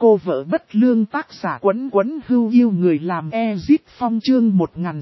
Cô vợ bất lương tác giả Quấn Quấn Hưu yêu người làm Ezit Phong chương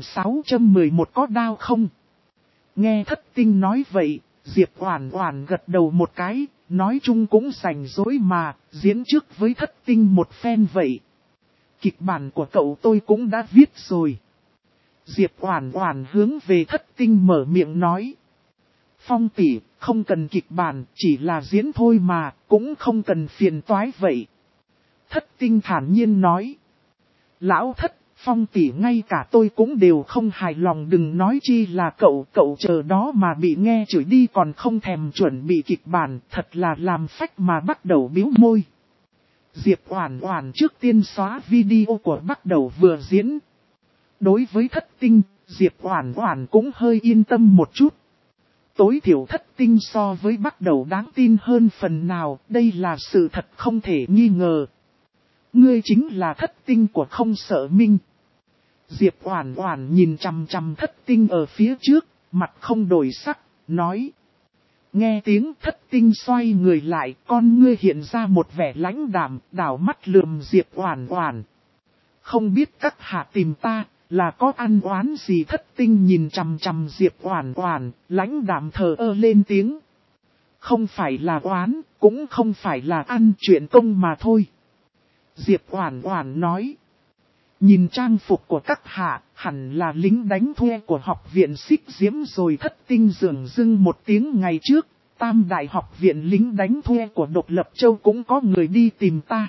1611 có đau không? Nghe Thất Tinh nói vậy, Diệp Oản Oản gật đầu một cái, nói chung cũng rảnh rỗi mà, diễn trước với Thất Tinh một phen vậy. Kịch bản của cậu tôi cũng đã viết rồi. Diệp Oản Oản hướng về Thất Tinh mở miệng nói. Phong tỷ, không cần kịch bản, chỉ là diễn thôi mà, cũng không cần phiền toái vậy. Thất Tinh thản nhiên nói. Lão Thất, Phong tỷ ngay cả tôi cũng đều không hài lòng, đừng nói chi là cậu chờ đó mà bị nghe chửi đi còn không thèm chuẩn bị kịch bản, thật là làm phách mà bắt đầu bĩu môi. Diệp Oản Oản trước tiên xóa video của bắt đầu vừa diễn. Đối với Thất Tinh, Diệp Oản Oản cũng hơi yên tâm một chút. Tối thiểu Thất Tinh so với bắt đầu đáng tin hơn phần nào, đây là sự thật không thể nghi ngờ. Ngươi chính là Thất Tinh của Không Sợ Minh. Diệp Oản Oản nhìn chằm chằm Thất Tinh ở phía trước, mặt không đổi sắc, nói. Nghe tiếng Thất Tinh xoay người lại, con ngươi hiện ra một vẻ lãnh đạm, đảo mắt lườm Diệp Oản Oản. Không biết các hạ tìm ta, là có ăn oán gì? Thất Tinh nhìn chằm chằm Diệp Oản Oản, lãnh đạm thờ ơ lên tiếng. Không phải là oán, cũng không phải là ăn, chuyện công mà thôi. Diệp Oản Oản nói. Nhìn trang phục của các hạ, hẳn là lính đánh thuê của học viện Xích Diễm rồi. Thất Tinh dửng dưng một tiếng. Ngày trước, Tam Đại học viện lính đánh thuê của Độc Lập Châu cũng có người đi tìm ta.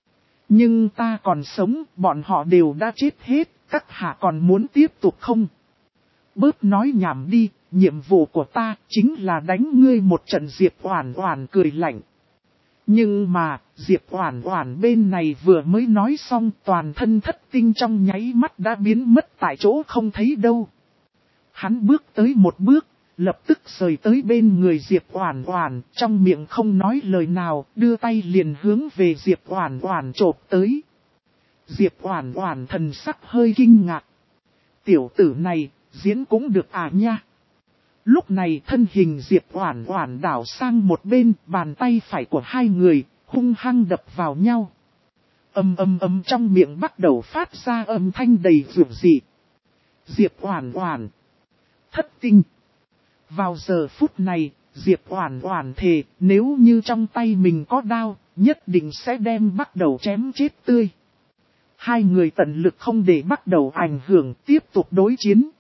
Nhưng ta còn sống, bọn họ đều đã chết hết, các hạ còn muốn tiếp tục không? Bớt nói nhảm đi, nhiệm vụ của ta chính là đánh ngươi một trận. Diệp Oản Oản cười lạnh. Nhưng mà, Diệp Oản Oản bên này vừa mới nói xong, toàn thân Thất Tinh trong nháy mắt đã biến mất tại chỗ không thấy đâu. Hắn bước tới một bước, lập tức rời tới bên người Diệp Oản Oản, trong miệng không nói lời nào, đưa tay liền hướng về Diệp Oản Oản chộp tới. Diệp Oản Oản thần sắc hơi kinh ngạc. Tiểu tử này, diễn cũng được à nha. Lúc này thân hình Diệp Oản Oản đảo sang một bên, bàn tay phải của hai người hung hăng đập vào nhau. Ầm trong miệng bắt đầu phát ra âm thanh đầy dữ dị. Diệp Oản Oản, Thất Tinh. Vào giờ phút này, Diệp Oản Oản thề, nếu như trong tay mình có đao, nhất định sẽ đem bắt đầu chém chết tươi. Hai người tận lực không để bắt đầu ảnh hưởng, tiếp tục đối chiến.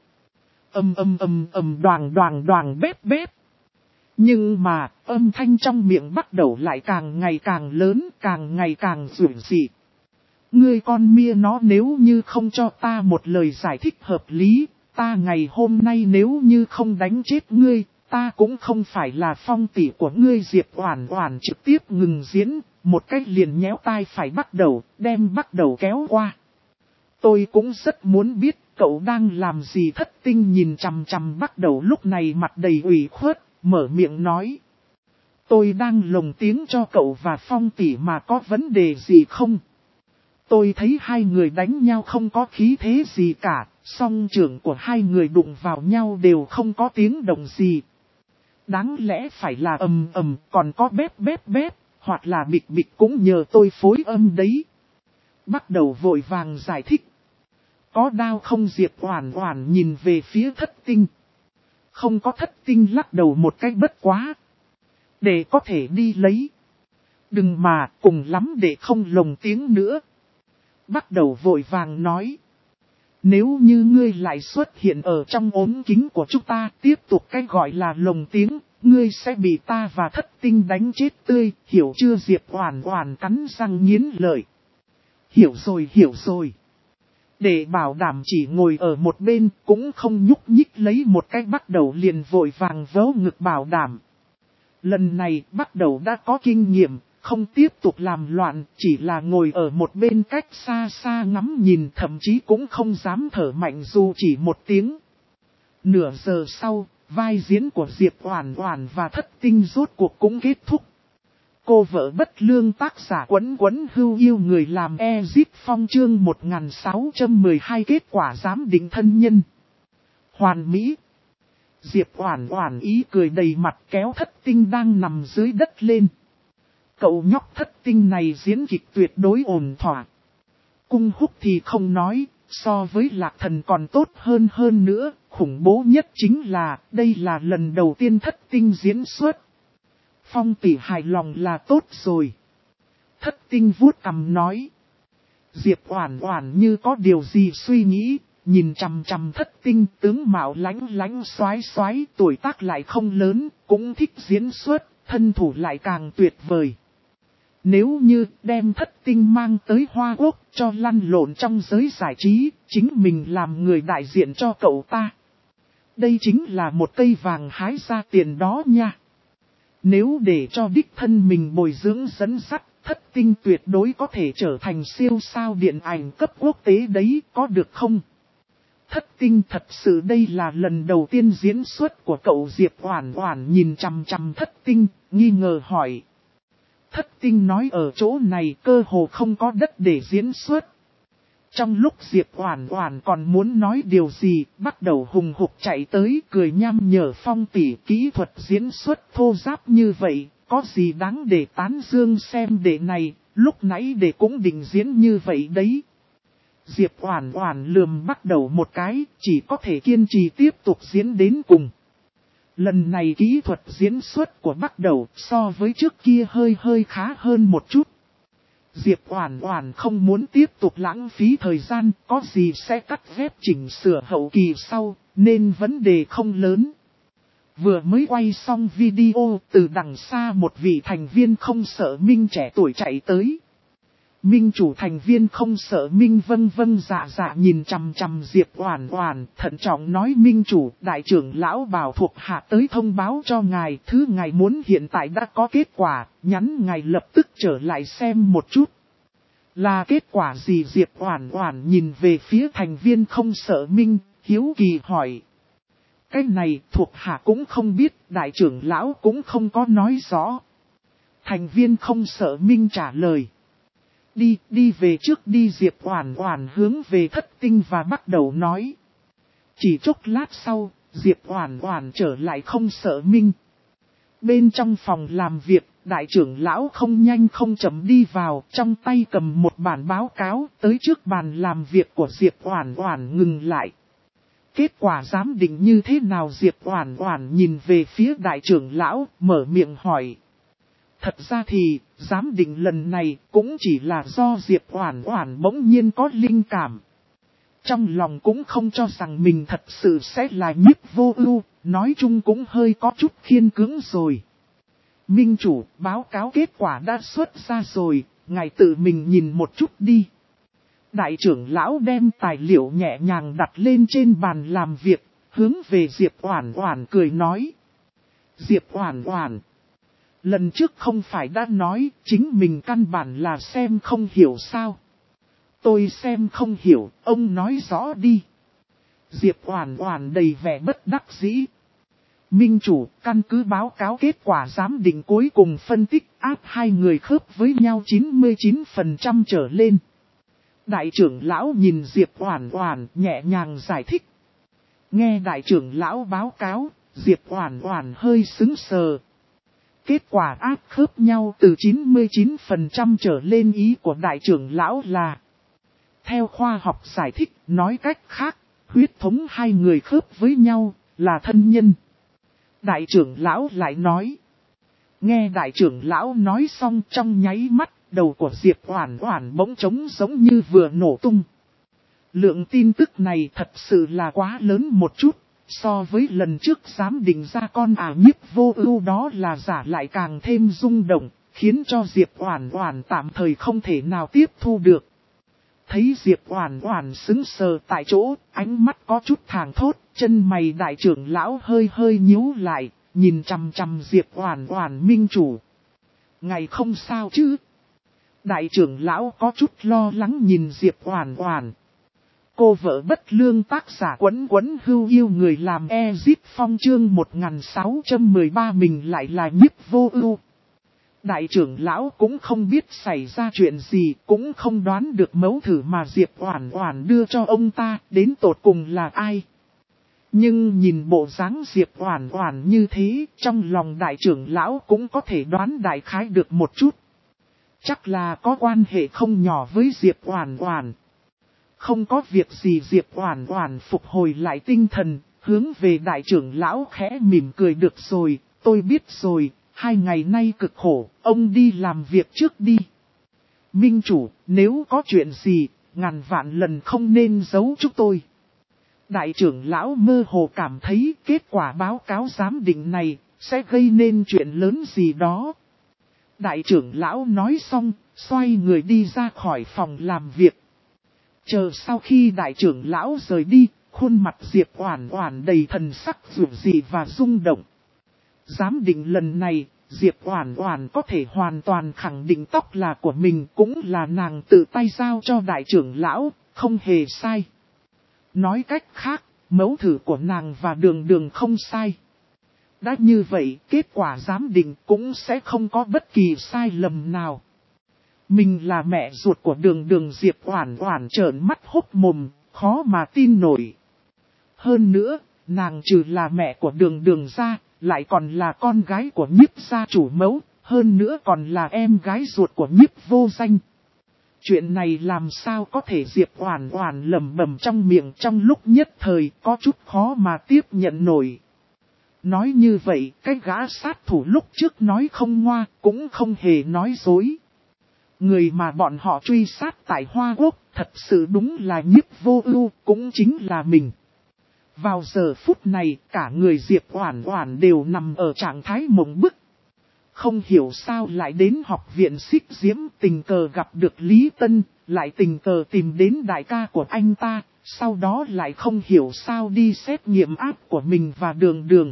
Đoàng bếp. Nhưng mà, âm thanh trong miệng bắt đầu lại càng ngày càng lớn, càng ngày càng rủng dị. Ngươi con mia nó, nếu như không cho ta một lời giải thích hợp lý, ta ngày hôm nay nếu như không đánh chết ngươi, ta cũng không phải là Phong tỷ của ngươi. Diệp Oản Oản trực tiếp ngừng diễn, một cách liền nhéo tai phải bắt đầu, đem bắt đầu kéo qua. Tôi cũng rất muốn biết cậu đang làm gì. Thất Tinh nhìn chằm chằm bắt đầu lúc này mặt đầy ủy khuất, mở miệng nói. Tôi đang lồng tiếng cho cậu và Phong tỷ mà, có vấn đề gì không? Tôi thấy hai người đánh nhau không có khí thế gì cả, song trưởng của hai người đụng vào nhau đều không có tiếng động gì. Đáng lẽ phải là còn có bếp, hoặc là bịch cũng nhờ tôi phối âm đấy. Bắt đầu vội vàng giải thích. Có đao không? Diệp Oản Oản nhìn về phía Thất Tinh. Không có. Thất Tinh lắc đầu một cách bất quá. Để có thể đi lấy. Đừng mà, cùng lắm để không lồng tiếng nữa. Bắt đầu vội vàng nói. Nếu như ngươi lại xuất hiện ở trong ống kính của chúng ta, tiếp tục cái gọi là lồng tiếng, ngươi sẽ bị ta và Thất Tinh đánh chết tươi, hiểu chưa? Diệp Oản Oản cắn răng nghiến lợi. Hiểu rồi. Để bảo đảm chỉ ngồi ở một bên, cũng không nhúc nhích lấy một cái bắt đầu liền vội vàng vớ ngực bảo đảm. Lần này bắt đầu đã có kinh nghiệm, không tiếp tục làm loạn, chỉ là ngồi ở một bên cách xa xa ngắm nhìn, thậm chí cũng không dám thở mạnh dù chỉ một tiếng. Nửa giờ sau, vai diễn của Diệp Oản Oản và Thất Tinh rốt cuộc cũng kết thúc. Cô vợ bất lương tác giả Quấn Quấn Hưu yêu người làm Ezit Phong chương 1612 kết quả giám định thân nhân. Hoàn mỹ. Diệp Oản Oản ý cười đầy mặt kéo Thất Tinh đang nằm dưới đất lên. Cậu nhóc thất tinh này diễn kịch tuyệt đối ổn thỏa. Cung Húc thì không nói, so với Lạc Thần còn tốt hơn nữa, khủng bố nhất chính là đây là lần đầu tiên thất tinh diễn xuất. Phong tỷ hài lòng là tốt rồi. Thất tinh vuốt cằm nói. Diệp Oản Oản như có điều gì suy nghĩ, nhìn chằm chằm thất tinh, tướng mạo lánh lánh xoái xoái, tuổi tác lại không lớn, cũng thích diễn xuất, thân thủ lại càng tuyệt vời. Nếu như đem thất tinh mang tới Hoa Quốc cho lăn lộn trong giới giải trí, chính mình làm người đại diện cho cậu ta. Đây chính là một cây vàng hái ra tiền đó nha. Nếu để cho đích thân mình bồi dưỡng dẫn dắt, thất tinh tuyệt đối có thể trở thành siêu sao điện ảnh cấp quốc tế đấy, có được không? Thất tinh thật sự đây là lần đầu tiên diễn xuất của cậu. Diệp Oản Oản nhìn chằm chằm thất tinh, nghi ngờ hỏi. Thất tinh nói ở chỗ này cơ hồ không có đất để diễn xuất. Trong lúc Diệp Oản Oản còn muốn nói điều gì, bắt đầu hùng hục chạy tới cười nham nhở Phong tỷ, kỹ thuật diễn xuất thô ráp như vậy, có gì đáng để tán dương xem đệ này, lúc nãy đệ cũng định diễn như vậy đấy. Diệp Oản Oản lườm bắt đầu một cái, chỉ có thể kiên trì tiếp tục diễn đến cùng. Lần này kỹ thuật diễn xuất của bắt đầu so với trước kia hơi khá hơn một chút. Diệp Oản Oản không muốn tiếp tục lãng phí thời gian, có gì sẽ cắt ghép chỉnh sửa hậu kỳ sau, nên vấn đề không lớn. Vừa mới quay xong video, từ đằng xa một vị thành viên không sợ Minh trẻ tuổi chạy tới. Minh chủ thành viên không sợ Minh vâng dạ nhìn chằm chằm Diệp Oản Oản, thận trọng nói: Minh chủ, đại trưởng lão bảo thuộc hạ tới thông báo cho ngài, thứ ngài muốn hiện tại đã có kết quả, nhắn ngài lập tức trở lại xem một chút. Là kết quả gì? Diệp Oản Oản nhìn về phía thành viên không sợ Minh, hiếu kỳ hỏi. Cái này thuộc hạ cũng không biết, đại trưởng lão cũng không có nói rõ. Thành viên không sợ Minh trả lời. Đi về trước đi. Diệp Oản Oản hướng về thất tinh và bắt đầu nói. Chỉ chốc lát sau, Diệp Oản Oản trở lại không sợ Minh. Bên trong phòng làm việc, đại trưởng lão không nhanh không chậm đi vào, trong tay cầm một bản báo cáo, tới trước bàn làm việc của Diệp Oản Oản ngừng lại. Kết quả giám định như thế nào? Diệp Oản Oản nhìn về phía đại trưởng lão, mở miệng hỏi. Thật ra thì, giám định lần này cũng chỉ là do Diệp Oản Oản bỗng nhiên có linh cảm. Trong lòng cũng không cho rằng mình thật sự sẽ là Nhiếp Vô Ưu, nói chung cũng hơi có chút khiên cưỡng rồi. Minh chủ, báo cáo kết quả đã xuất ra rồi, ngài tự mình nhìn một chút đi. Đại trưởng lão đem tài liệu nhẹ nhàng đặt lên trên bàn làm việc, hướng về Diệp Oản Oản cười nói. Diệp Oản Oản, lần trước không phải đã nói chính mình căn bản là xem không hiểu sao? Tôi xem không hiểu, ông nói rõ đi. Diệp Oản Oản đầy vẻ bất đắc dĩ. Minh chủ, căn cứ báo cáo kết quả giám định cuối cùng phân tích áp hai người khớp với nhau 99% trở lên. Đại trưởng lão nhìn Diệp Oản Oản nhẹ nhàng giải thích. Nghe đại trưởng lão báo cáo, Diệp Oản Oản hơi sững sờ. Kết quả áp khớp nhau từ 99% trở lên, ý của đại trưởng lão là. Theo khoa học giải thích, nói cách khác, huyết thống hai người khớp với nhau, là thân nhân. Đại trưởng lão lại nói. Nghe đại trưởng lão nói xong, trong nháy mắt, đầu của Diệp Oản Oản bỗng trống giống như vừa nổ tung. Lượng tin tức này thật sự là quá lớn một chút, so với lần trước giám định ra con Nhiếp Vô Ưu đó là giả lại càng thêm rung động, khiến cho Diệp Oản Oản tạm thời không thể nào tiếp thu được. Thấy Diệp Oản Oản sững sờ tại chỗ, ánh mắt có chút thảng thốt, chân mày đại trưởng lão hơi nhíu lại, nhìn chằm chằm Diệp Oản Oản. Minh chủ, ngài không sao chứ? Đại trưởng lão có chút lo lắng nhìn Diệp Oản Oản. Cô vợ bất lương, tác giả Quấn Quấn Hưu Yêu người làm Ezip Phong, chương 1613 mình lại là Nhiếp Vô Ưu. Đại trưởng lão cũng không biết xảy ra chuyện gì, cũng không đoán được mẫu thử mà Diệp Oản Oản đưa cho ông ta đến tột cùng là ai. Nhưng nhìn bộ dáng Diệp Oản Oản như thế, trong lòng đại trưởng lão cũng có thể đoán đại khái được một chút. Chắc là có quan hệ không nhỏ với Diệp Oản Oản. Không có việc gì, Diệp Oản Oản phục hồi lại tinh thần, hướng về đại trưởng lão khẽ mỉm cười, được rồi, tôi biết rồi, 2 ngày nay cực khổ, ông đi làm việc trước đi. Minh chủ, nếu có chuyện gì, ngàn vạn lần không nên giấu chúng tôi. Đại trưởng lão mơ hồ cảm thấy kết quả báo cáo giám định này sẽ gây nên chuyện lớn gì đó. Đại trưởng lão nói xong, xoay người đi ra khỏi phòng làm việc. Chờ sau khi đại trưởng lão rời đi, khuôn mặt Diệp Oản Oản đầy thần sắc dịu dị và rung động. Giám định lần này, Diệp Oản Oản có thể hoàn toàn khẳng định tóc là của mình, cũng là nàng tự tay giao cho đại trưởng lão, không hề sai. Nói cách khác, mẫu thử của nàng và Đường Đường không sai. Đã như vậy, kết quả giám định cũng sẽ không có bất kỳ sai lầm nào. Mình là mẹ ruột của Đường Đường, Diệp Oản Oản trợn mắt hốc mồm, khó mà tin nổi. Hơn nữa, nàng trừ là mẹ của Đường Đường ra, lại còn là con gái của Nhiếp gia chủ mẫu, hơn nữa còn là em gái ruột của Nhiếp Vô Danh. Chuyện này làm sao có thể, Diệp Oản Oản lẩm bẩm trong miệng, trong lúc nhất thời có chút khó mà tiếp nhận nổi. Nói như vậy, cái gã sát thủ lúc trước nói không ngoa, cũng không hề nói dối. Người mà bọn họ truy sát tại Hoa Quốc, thật sự đúng là Nhiếp Vô Ưu, cũng chính là mình. Vào giờ phút này, cả người Diệp Oản Oản đều nằm ở trạng thái mộng bức. Không hiểu sao lại đến học viện Xích Diễm, tình cờ gặp được Lý Tân, lại tình cờ tìm đến đại ca của anh ta, sau đó lại không hiểu sao đi xét nghiệm áp của mình và Đường Đường.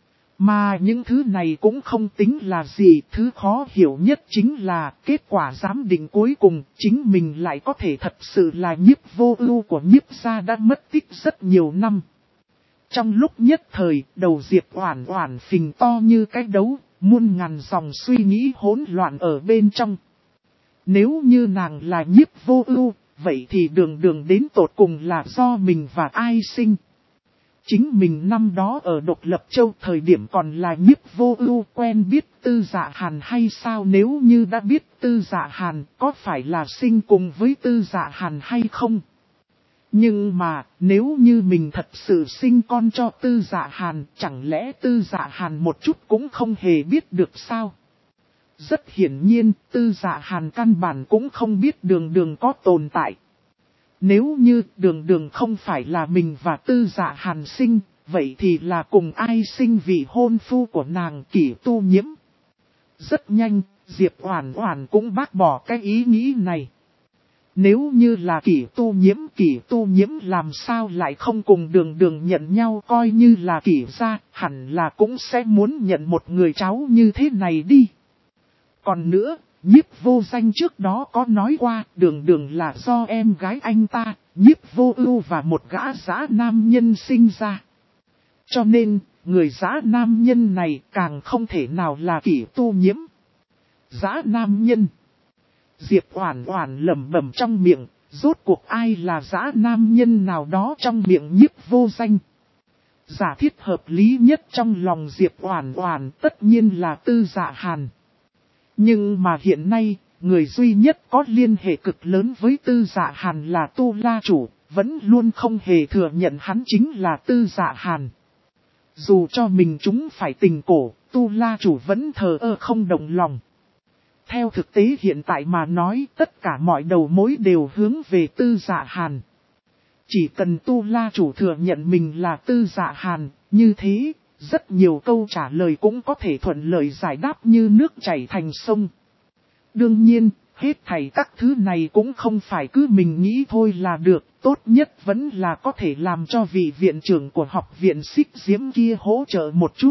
Mà những thứ này cũng không tính là gì, thứ khó hiểu nhất chính là kết quả giám định cuối cùng, chính mình lại có thể thật sự là Nhiếp Vô Ưu của Nhiếp gia đã mất tích rất nhiều năm. Trong lúc nhất thời, đầu Diệp Oản Oản phình to như cái đấu, muôn ngàn dòng suy nghĩ hỗn loạn ở bên trong. Nếu như nàng là Nhiếp Vô Ưu, vậy thì Đường Đường đến tột cùng là do mình và ai sinh? Chính mình năm đó ở Độc Lập Châu thời điểm còn là Nhiếp Vô Ưu, quen biết Tư Dạ Hàn hay sao? Nếu như đã biết Tư Dạ Hàn, có phải là sinh cùng với Tư Dạ Hàn hay không? Nhưng mà, nếu như mình thật sự sinh con cho Tư Dạ Hàn, chẳng lẽ Tư Dạ Hàn một chút cũng không hề biết được sao? Rất hiển nhiên, Tư Dạ Hàn căn bản cũng không biết Đường Đường có tồn tại. Nếu như Đường Đường không phải là mình và Tư Dạ Hàn sinh, vậy thì là cùng ai sinh vị hôn phu của nàng, Kỷ Tu Nhiễm? Rất nhanh, Diệp Oản Oản cũng bác bỏ cái ý nghĩ này. Nếu như là Kỷ Tu Nhiễm làm sao lại không cùng Đường Đường nhận nhau, coi như là Kỷ gia, hẳn là cũng sẽ muốn nhận một người cháu như thế này đi. Còn nữa, Nhiếp Vô Danh trước đó có nói qua, Đường Đường là do em gái anh ta, Nhiếp Vô Ưu và một gã dã nam nhân sinh ra. Cho nên, người dã nam nhân này càng không thể nào là Kỷ Tu Nhiễm. Dã nam nhân. Diệp Oản Oản lẩm bẩm trong miệng, rốt cuộc ai là dã nam nhân nào đó trong miệng Nhiếp Vô Danh. Giả thiết hợp lý nhất trong lòng Diệp Oản Oản tất nhiên là Tư Dạ Hàn. Nhưng mà hiện nay, người duy nhất có liên hệ cực lớn với Tư Dạ Hàn là Tu La Chủ, vẫn luôn không hề thừa nhận hắn chính là Tư Dạ Hàn. Dù cho mình chúng phải tình cổ, Tu La Chủ vẫn thờ ơ không động lòng. Theo thực tế hiện tại mà nói, tất cả mọi đầu mối đều hướng về Tư Dạ Hàn. Chỉ cần Tu La Chủ thừa nhận mình là Tư Dạ Hàn, như thế, rất nhiều câu trả lời cũng có thể thuận lợi giải đáp như nước chảy thành sông. Đương nhiên, hết thảy các thứ này cũng không phải cứ mình nghĩ thôi là được, tốt nhất vẫn là có thể làm cho vị viện trưởng của học viện Xích Diễm kia hỗ trợ một chút.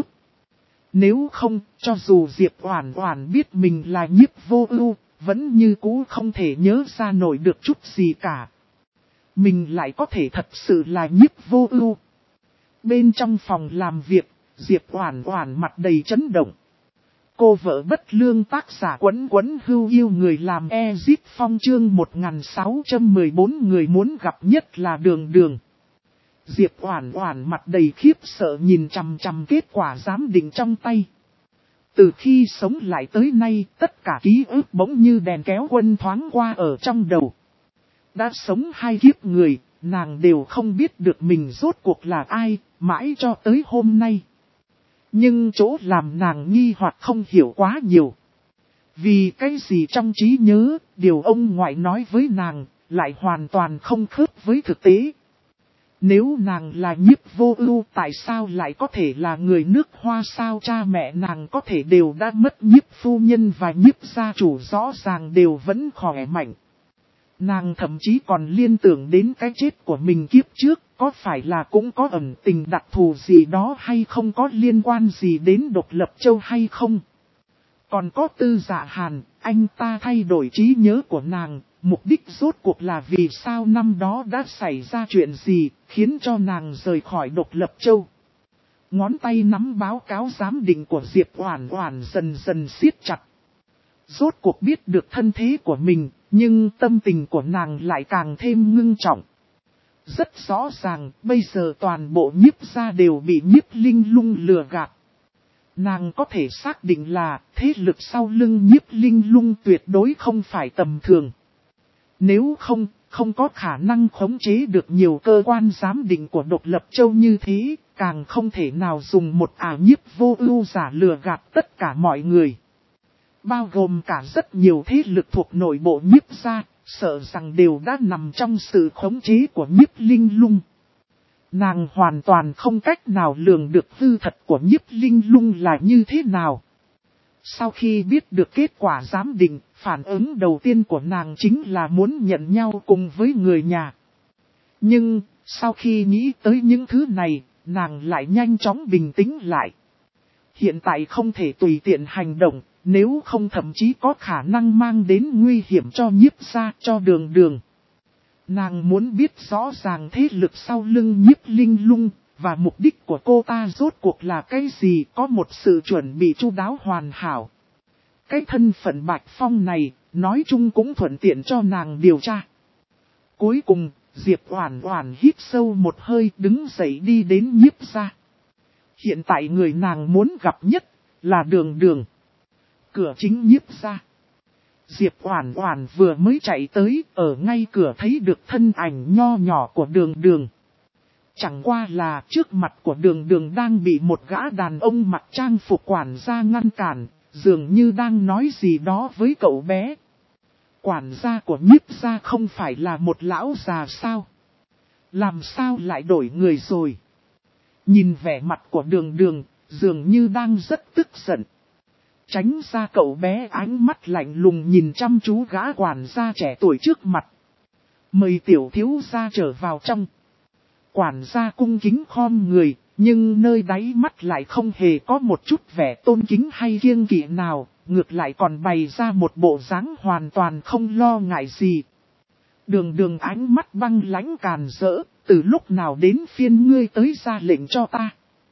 Nếu không, cho dù Diệp Oản Oản biết mình là Nhiếp Vô Ưu, vẫn như cũ không thể nhớ ra nổi được chút gì cả. Mình lại có thể thật sự là Nhiếp Vô Ưu. Bên trong phòng làm việc, Diệp Oản Oản mặt đầy chấn động. Cô vợ bất lương tác giả Quấn Quấn Hưu Yêu người làm Ezit Phong chương 1614 người muốn gặp nhất là Đường Đường. Diệp Oản Oản mặt đầy khiếp sợ nhìn chằm chằm kết quả giám định trong tay. Từ khi sống lại tới nay, tất cả ký ức bỗng như đèn kéo quân thoáng qua ở trong đầu. Đã sống 2 kiếp người, nàng đều không biết được mình rốt cuộc là ai, mãi cho tới hôm nay. Nhưng chỗ làm nàng nghi hoặc không hiểu quá nhiều. Vì cái gì trong trí nhớ, điều ông ngoại nói với nàng, lại hoàn toàn không khớp với thực tế. Nếu nàng là Nhiếp Vô Ưu, tại sao lại có thể là người nước Hoa? Sao cha mẹ nàng có thể đều đã mất, Nhiếp phu nhân và Nhiếp gia chủ rõ ràng đều vẫn khỏe mạnh. Nàng thậm chí còn liên tưởng đến cái chết của mình kiếp trước, có phải là cũng có ẩn tình đặc thù gì đó hay không, có liên quan gì đến Độc Lập Châu hay không? Còn có Tư Dạ Hàn, anh ta thay đổi trí nhớ của nàng, mục đích rốt cuộc là vì sao, năm đó đã xảy ra chuyện gì, khiến cho nàng rời khỏi Độc Lập Châu. Ngón tay nắm báo cáo giám định của Diệp Oản Oản dần dần siết chặt. Rốt cuộc biết được thân thế của mình, nhưng tâm tình của nàng lại càng thêm ngưng trọng. Rất rõ ràng, bây giờ toàn bộ Nhiếp gia đều bị Nhiếp Linh Lung lừa gạt. Nàng có thể xác định là thế lực sau lưng Nhiếp Linh Lung tuyệt đối không phải tầm thường. Nếu không có khả năng khống chế được nhiều cơ quan giám định của Độc Lập Châu như thế, càng không thể nào dùng một Nhiếp Vô Ưu giả lừa gạt tất cả mọi người. Bao gồm cả rất nhiều thế lực thuộc nội bộ Nhiếp gia, sợ rằng đều đã nằm trong sự khống chế của Nhiếp Linh Lung. Nàng hoàn toàn không cách nào lường được hư thật của Nhiếp Linh Lung là như thế nào. Sau khi biết được kết quả giám định, phản ứng đầu tiên của nàng chính là muốn nhận nhau cùng với người nhà. Nhưng, sau khi nghĩ tới những thứ này, nàng lại nhanh chóng bình tĩnh lại. Hiện tại không thể tùy tiện hành động, nếu không thậm chí có khả năng mang đến nguy hiểm cho Nhiếp gia, cho Đường Đường. Nàng muốn biết rõ ràng thế lực sau lưng Nhiếp Linh Lung, và mục đích của cô ta rốt cuộc là cái gì, có một sự chuẩn bị chu đáo hoàn hảo. Cái thân phận Bạch Phong này, nói chung cũng thuận tiện cho nàng điều tra. Cuối cùng, Diệp Oản Oản hít sâu một hơi, đứng dậy đi đến Nhiếp gia. Hiện tại người nàng muốn gặp nhất là Đường Đường. Cửa chính Nhiếp gia. Diệp Oản Oản vừa mới chạy tới, ở ngay cửa thấy được thân ảnh nho nhỏ của Đường Đường. Chẳng qua là trước mặt của Đường Đường đang bị một gã đàn ông mặc trang phục quản gia ngăn cản, dường như đang nói gì đó với cậu bé. Quản gia của Nhiếp gia không phải là một lão già sao? Làm sao lại đổi người rồi? Nhìn vẻ mặt của Đường Đường, dường như đang rất tức giận. Tránh ra, cậu bé ánh mắt lạnh lùng nhìn chăm chú gã quản gia trẻ tuổi trước mặt. Mời tiểu thiếu gia trở vào trong. Quản gia cung kính khom người, nhưng nơi đáy mắt lại không hề có một chút vẻ tôn kính hay kiêng kỵ nào, ngược lại còn bày ra một bộ dáng hoàn toàn không lo ngại gì. Đường Đường ánh mắt băng lãnh càn rỡ, từ lúc nào đến phiên ngươi tới ra lệnh cho ta?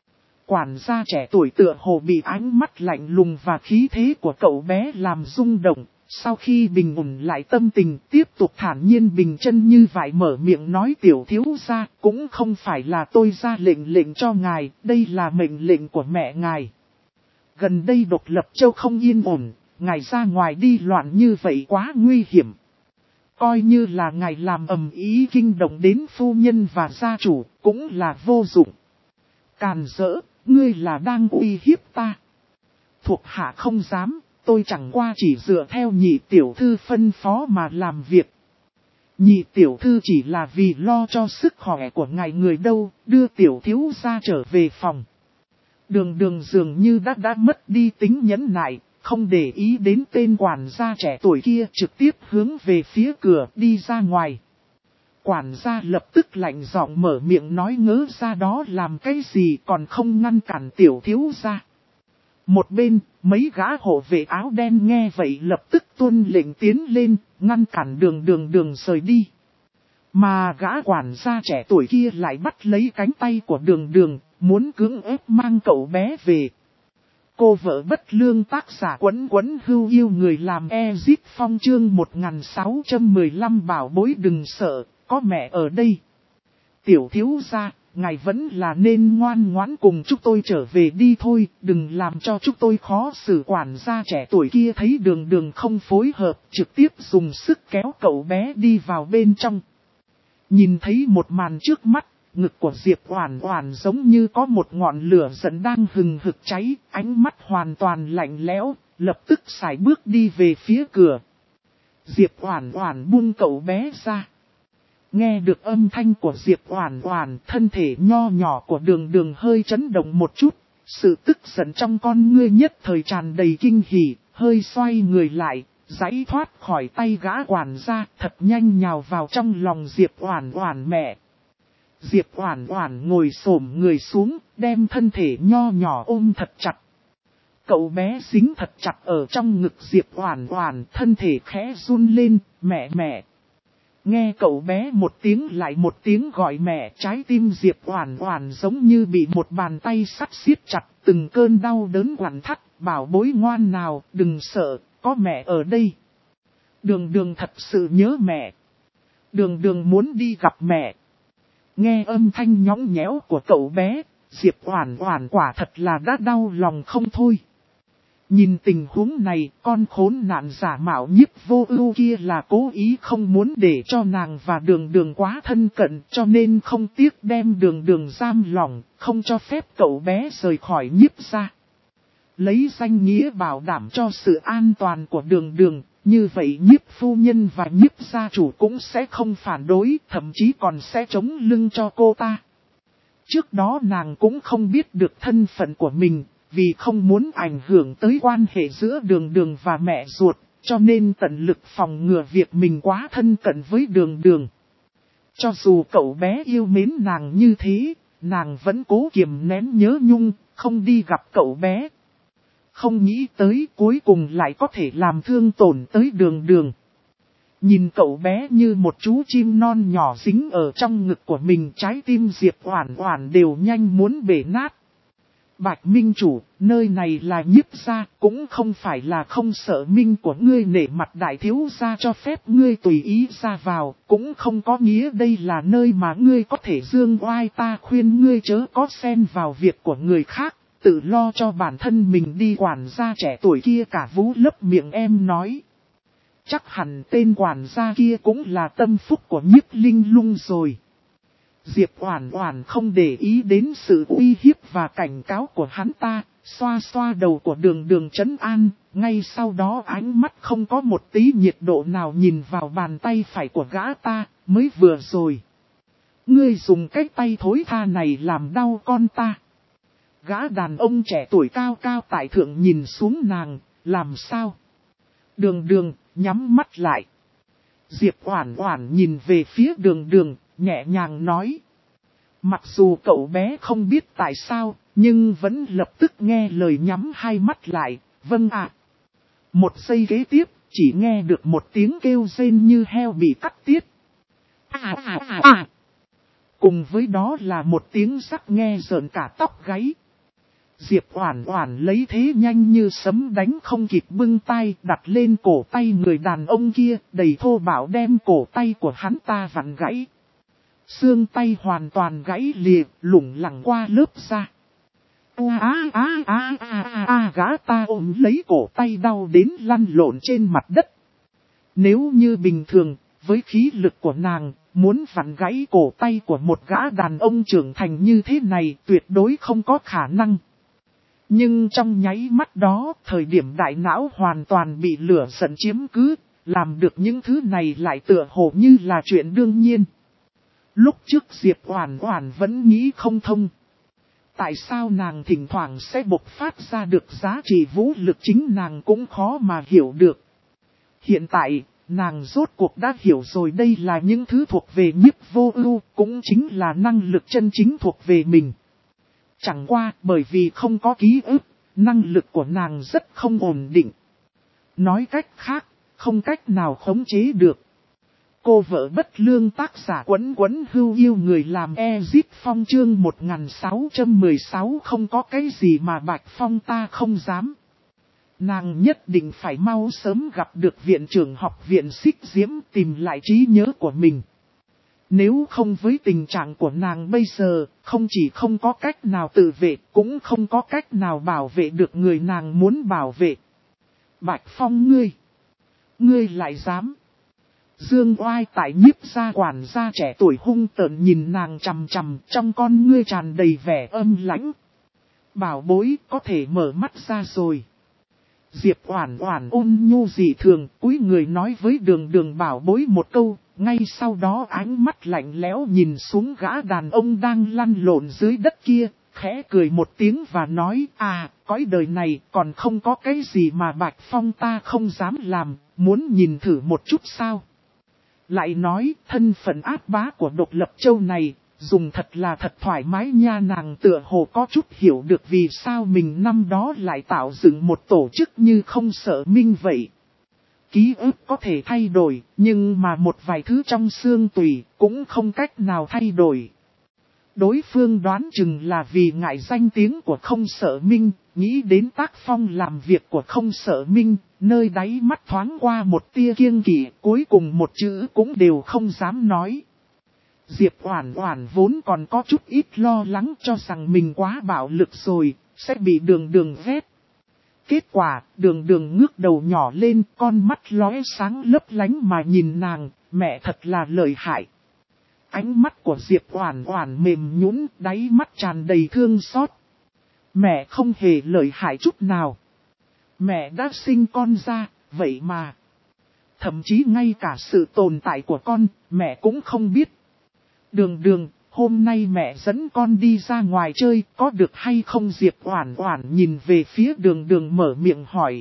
Quản gia trẻ tuổi tựa hồ bị ánh mắt lạnh lùng và khí thế của cậu bé làm rung động, sau khi bình ổn lại tâm tình tiếp tục thản nhiên bình chân như vậy mở miệng nói, tiểu thiếu gia, cũng không phải là tôi ra lệnh cho ngài, đây là mệnh lệnh của mẹ ngài. Gần đây Độc Lập Châu không yên ổn, ngài ra ngoài đi loạn như vậy quá nguy hiểm. Coi như là ngài làm ầm ý kinh động đến phu nhân và gia chủ, cũng là vô dụng. Càn rỡ, ngươi là đang uy hiếp ta. Thuộc hạ không dám, tôi chẳng qua chỉ dựa theo nhị tiểu thư phân phó mà làm việc. Nhị tiểu thư chỉ là vì lo cho sức khỏe của ngài người đâu, đưa tiểu thiếu gia trở về phòng. Đường Đường dường như đã mất đi tính nhẫn nại, không để ý đến tên quản gia trẻ tuổi kia, trực tiếp hướng về phía cửa đi ra ngoài. Quản gia lập tức lạnh giọng mở miệng nói, ngớ ra đó làm cái gì, còn không ngăn cản tiểu thiếu gia. Một bên, mấy gã hộ vệ áo đen nghe vậy lập tức tuân lệnh tiến lên, ngăn cản Đường rời đi. Mà gã quản gia trẻ tuổi kia lại bắt lấy cánh tay của Đường, muốn cưỡng ép mang cậu bé về. Cô vợ bất lương, tác giả Quấn Hưu Yêu người làm Ezip Phong, chương 1615. Bảo bối đừng sợ, có mẹ ở đây. Tiểu thiếu gia, ngài vẫn là nên ngoan ngoãn cùng chúng tôi trở về đi thôi, đừng làm cho chúng tôi khó xử. Quản gia trẻ tuổi kia thấy Đường Đường không phối hợp, trực tiếp dùng sức kéo cậu bé đi vào bên trong. Nhìn thấy một màn trước mắt, ngực của Diệp Oản Oản giống như có một ngọn lửa giận đang hừng hực cháy, ánh mắt hoàn toàn lạnh lẽo, lập tức sải bước đi về phía cửa. Diệp Oản Oản buông cậu bé ra. Nghe được âm thanh của Diệp Oản Oản, thân thể nho nhỏ của Đường Đường hơi chấn động một chút, sự tức giận trong con ngươi nhất thời tràn đầy kinh hỉ, hơi xoay người lại, giãy thoát khỏi tay gã quản gia, thật nhanh nhào vào trong lòng Diệp Oản Oản mẹ. Diệp Oản Oản ngồi xổm người xuống, đem thân thể nho nhỏ ôm thật chặt. Cậu bé dính thật chặt ở trong ngực Diệp Oản Oản, thân thể khẽ run lên, mẹ mẹ. Nghe cậu bé một tiếng lại một tiếng gọi mẹ, trái tim Diệp Oản Oản giống như bị một bàn tay sắt siết chặt, từng cơn đau đớn quặn thắt, bảo bối ngoan nào, đừng sợ, có mẹ ở đây. Đường Đường thật sự nhớ mẹ. Đường Đường muốn đi gặp mẹ. Nghe âm thanh nhõng nhẽo của cậu bé, Diệp Oản Oản quả thật là đã đau lòng không thôi. Nhìn tình huống này, con khốn nạn giả mạo Nhiếp Vô Ưu kia là cố ý không muốn để cho nàng và Đường Đường quá thân cận, cho nên không tiếc đem Đường Đường giam lỏng, không cho phép cậu bé rời khỏi Nhiếp gia. Lấy danh nghĩa bảo đảm cho sự an toàn của Đường Đường, như vậy Nhiếp phu nhân và Nhiếp gia chủ cũng sẽ không phản đối, thậm chí còn sẽ chống lưng cho cô ta. Trước đó nàng cũng không biết được thân phận của mình, vì không muốn ảnh hưởng tới quan hệ giữa Đường Đường và mẹ ruột, cho nên tận lực phòng ngừa việc mình quá thân cận với Đường Đường. Cho dù cậu bé yêu mến nàng như thế, nàng vẫn cố kiềm nén nhớ nhung, không đi gặp cậu bé. Không nghĩ tới cuối cùng lại có thể làm thương tổn tới Đường Đường. Nhìn cậu bé như một chú chim non nhỏ dính ở trong ngực của mình, trái tim Diệp Oản Oản đều nhanh muốn bể nát. Bạch Minh chủ, nơi này là Nhiếp gia, cũng không phải là không sợ minh của ngươi nể mặt đại thiếu gia cho phép ngươi tùy ý ra vào, cũng không có nghĩa đây là nơi mà ngươi có thể dương oai. Ta khuyên ngươi chớ có xen vào việc của người khác, tự lo cho bản thân mình đi. Quản gia trẻ tuổi kia cả vú lấp miệng em nói. Chắc hẳn tên quản gia kia cũng là tâm phúc của Nhiếp Linh Lung rồi. Diệp Oản Oản không để ý đến sự uy hiếp và cảnh cáo của hắn ta, xoa xoa đầu của Đường Đường trấn an, ngay sau đó ánh mắt không có một tí nhiệt độ nào nhìn vào bàn tay phải của gã ta, mới vừa rồi. Ngươi dùng cái tay thối tha này làm đau con ta. Gã đàn ông trẻ tuổi cao cao tại thượng nhìn xuống nàng, làm sao? Đường Đường, nhắm mắt lại. Diệp Oản Oản nhìn về phía Đường Đường, nhẹ nhàng nói. Mặc dù cậu bé không biết tại sao, nhưng vẫn lập tức nghe lời nhắm hai mắt lại, vâng ạ. Một giây kế tiếp, chỉ nghe được một tiếng kêu rên như heo bị cắt tiết. Cùng với đó là một tiếng rắc nghe rợn cả tóc gáy. Diệp Oản Oản lấy thế nhanh như sấm đánh không kịp bưng tay, đặt lên cổ tay người đàn ông kia, đầy thô bạo đem cổ tay của hắn ta vặn gãy. Xương tay hoàn toàn gãy lìa, lủng lẳng qua lớp da. Gã ta ôm lấy cổ tay đau đến lăn lộn trên mặt đất. Nếu như bình thường, với khí lực của nàng, muốn vặn gãy cổ tay của một gã đàn ông trưởng thành như thế này tuyệt đối không có khả năng. Nhưng trong nháy mắt đó, thời điểm đại não hoàn toàn bị lửa giận chiếm cứ, làm được những thứ này lại tựa hồ như là chuyện đương nhiên. Lúc trước Diệp Oản Oản vẫn nghĩ không thông. Tại sao nàng thỉnh thoảng sẽ bộc phát ra được giá trị vũ lực chính nàng cũng khó mà hiểu được. Hiện tại, nàng rốt cuộc đã hiểu rồi, đây là những thứ thuộc về Nhiếp Vô Ưu, cũng chính là năng lực chân chính thuộc về mình. Chẳng qua bởi vì không có ký ức, năng lực của nàng rất không ổn định. Nói cách khác, không cách nào khống chế được. Cô vợ bất lương tác giả Quấn Quấn Hưu yêu người làm Ezit Phong chương 1616 không có cái gì mà Bạch Phong ta không dám. Nàng nhất định phải mau sớm gặp được viện trưởng học viện Xích Diễm tìm lại trí nhớ của mình. Nếu không với tình trạng của nàng bây giờ, không chỉ không có cách nào tự vệ, cũng không có cách nào bảo vệ được người nàng muốn bảo vệ. Bạch Phong ngươi lại dám. Dương Oai tại Nhiếp gia quản gia trẻ tuổi hung tợn nhìn nàng chằm chằm, trong con ngươi tràn đầy vẻ âm lãnh. Bảo bối có thể mở mắt ra rồi. Diệp Oản Oản ôn nhu dị thường, cúi người nói với Đường Đường bảo bối một câu, ngay sau đó ánh mắt lạnh lẽo nhìn xuống gã đàn ông đang lăn lộn dưới đất kia, khẽ cười một tiếng và nói, cõi đời này còn không có cái gì mà Bạch Phong ta không dám làm, muốn nhìn thử một chút sao? Lại nói, thân phận ác bá của Độc Lập Châu này, dùng thật là thật thoải mái nha. Nàng tựa hồ có chút hiểu được vì sao mình năm đó lại tạo dựng một tổ chức như Không Sợ Minh vậy. Ký ức có thể thay đổi, nhưng mà một vài thứ trong xương tủy cũng không cách nào thay đổi. Đối phương đoán chừng là vì ngại danh tiếng của Không Sợ Minh, nghĩ đến tác phong làm việc của Không Sợ Minh, nơi đáy mắt thoáng qua một tia kiêng kỵ, cuối cùng một chữ cũng đều không dám nói. Diệp Oản Oản vốn còn có chút ít lo lắng cho rằng mình quá bạo lực rồi, sẽ bị Đường Đường ghét. Kết quả, Đường Đường ngước đầu nhỏ lên, con mắt lóe sáng lấp lánh mà nhìn nàng, mẹ thật là lợi hại. Ánh mắt của Diệp Oản Oản mềm nhũn, đáy mắt tràn đầy thương xót. Mẹ không hề lợi hại chút nào. Mẹ đã sinh con ra, vậy mà. Thậm chí ngay cả sự tồn tại của con, mẹ cũng không biết. Đường Đường, hôm nay mẹ dẫn con đi ra ngoài chơi, có được hay không? Diệp Oản Oản nhìn về phía Đường Đường mở miệng hỏi.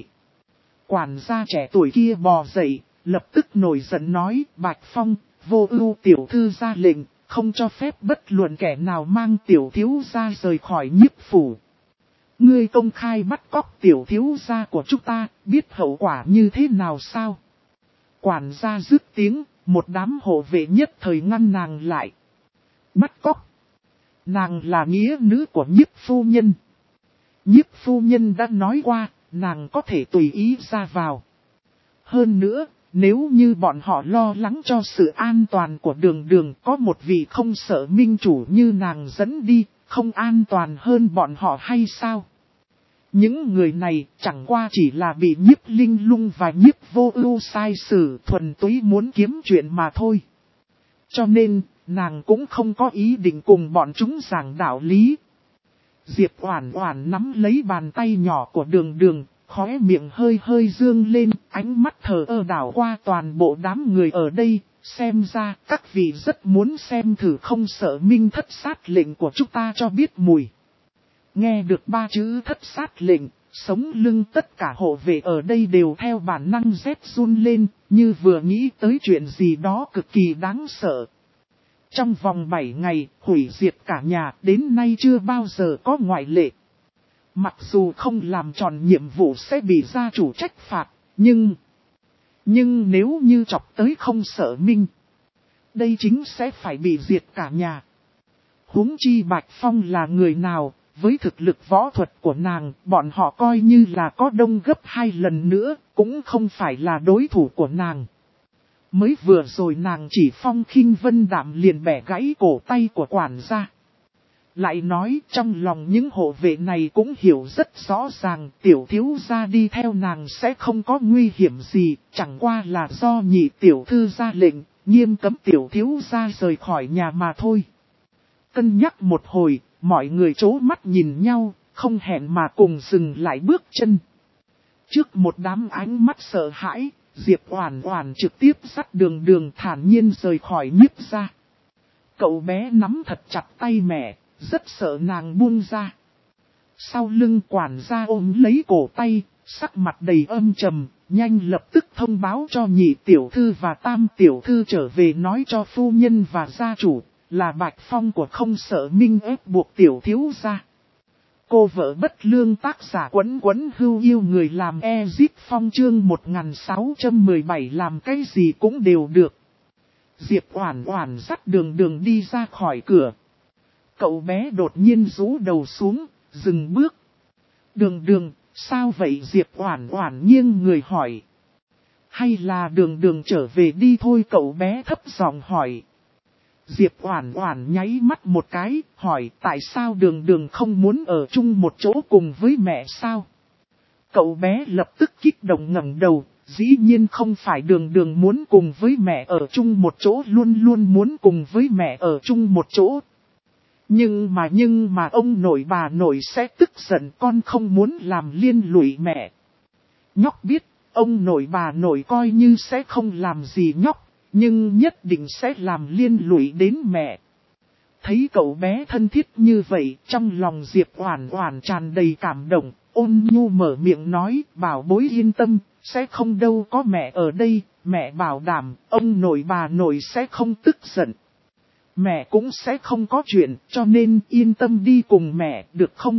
Quản gia trẻ tuổi kia bò dậy, lập tức nổi giận nói, Bạch Phong, Vô Ưu tiểu thư ra lệnh, không cho phép bất luận kẻ nào mang tiểu thiếu gia rời khỏi Nhiếp phủ. Ngươi công khai bắt cóc tiểu thiếu gia của chúng ta, biết hậu quả như thế nào sao? Quản gia dứt tiếng, một đám hộ vệ nhất thời ngăn nàng lại. Bắt cóc? Nàng là nghĩa nữ của Nhiếp phu nhân. Nhiếp phu nhân đã nói qua, nàng có thể tùy ý ra vào. Hơn nữa, nếu như bọn họ lo lắng cho sự an toàn của Đường Đường, có một vị Không Sợ Minh chủ như nàng dẫn đi, không an toàn hơn bọn họ hay sao? Những người này chẳng qua chỉ là bị Nhiếp Linh Lung và Nhiếp Vô Ưu sai xử, thuần túy muốn kiếm chuyện mà thôi. Cho nên, nàng cũng không có ý định cùng bọn chúng giảng đạo lý. Diệp Oản Oản nắm lấy bàn tay nhỏ của Đường Đường, khóe miệng hơi hơi dương lên, ánh mắt thờ ơ đảo qua toàn bộ đám người ở đây, xem ra các vị rất muốn xem thử Không Sợ Minh thất sát lệnh của chúng ta cho biết mùi. Nghe được ba chữ thất sát lệnh, sống lưng tất cả hộ vệ ở đây đều theo bản năng rét run lên, như vừa nghĩ tới chuyện gì đó cực kỳ đáng sợ. Trong vòng 7 ngày, hủy diệt cả nhà, đến nay chưa bao giờ có ngoại lệ. Mặc dù không làm tròn nhiệm vụ sẽ bị gia chủ trách phạt, nhưng nếu như chọc tới Không Sợ Minh, đây chính sẽ phải bị diệt cả nhà. Huống chi Bạch Phong là người nào, với thực lực võ thuật của nàng, bọn họ coi như là có đông gấp 2 lần nữa, cũng không phải là đối thủ của nàng. Mới vừa rồi nàng chỉ phong khinh vân đạm liền bẻ gãy cổ tay của quản gia. Lại nói trong lòng những hộ vệ này cũng hiểu rất rõ ràng tiểu thiếu gia đi theo nàng sẽ không có nguy hiểm gì, chẳng qua là do nhị tiểu thư ra lệnh, nghiêm cấm tiểu thiếu gia rời khỏi nhà mà thôi. Cân nhắc một hồi, mọi người trố mắt nhìn nhau, không hẹn mà cùng dừng lại bước chân. Trước một đám ánh mắt sợ hãi, Diệp Oản Oản trực tiếp dắt Đường Đường thản nhiên rời khỏi Nhiếp gia. Cậu bé nắm thật chặt tay mẹ, rất sợ nàng buông ra. Sau lưng quản gia ôm lấy cổ tay, sắc mặt đầy âm trầm, nhanh lập tức thông báo cho nhị tiểu thư và tam tiểu thư trở về nói cho phu nhân và gia chủ, là Bạch Phong của Không Sợ Minh ép buộc tiểu thiếu gia. Cô vợ bất lương tác giả Quấn Quấn Hưu yêu người làm Ezit Phong chương 1617 làm cái gì cũng đều được. Diệp Oản Oản dắt Đường Đường đi ra khỏi cửa. Cậu bé đột nhiên rũ đầu xuống, dừng bước. Đường Đường, sao vậy? Diệp Oản Oản nghiêng người hỏi. Hay là Đường Đường trở về đi thôi? Cậu bé thấp giọng hỏi. Diệp Oản Oản nháy mắt một cái, hỏi tại sao Đường Đường không muốn ở chung một chỗ cùng với mẹ sao? Cậu bé lập tức kích động ngẩng đầu, dĩ nhiên không phải Đường Đường muốn cùng với mẹ ở chung một chỗ, luôn luôn muốn cùng với mẹ ở chung một chỗ. Nhưng mà ông nội bà nội sẽ tức giận, con không muốn làm liên lụy mẹ. Nhóc biết, ông nội bà nội coi như sẽ không làm gì nhóc, nhưng nhất định sẽ làm liên lụy đến mẹ. Thấy cậu bé thân thiết như vậy, trong lòng Diệp Oản Oản tràn đầy cảm động, ôn nhu mở miệng nói, bảo bối yên tâm, sẽ không đâu, có mẹ ở đây, mẹ bảo đảm, ông nội bà nội sẽ không tức giận. Mẹ cũng sẽ không có chuyện, cho nên yên tâm đi cùng mẹ, được không?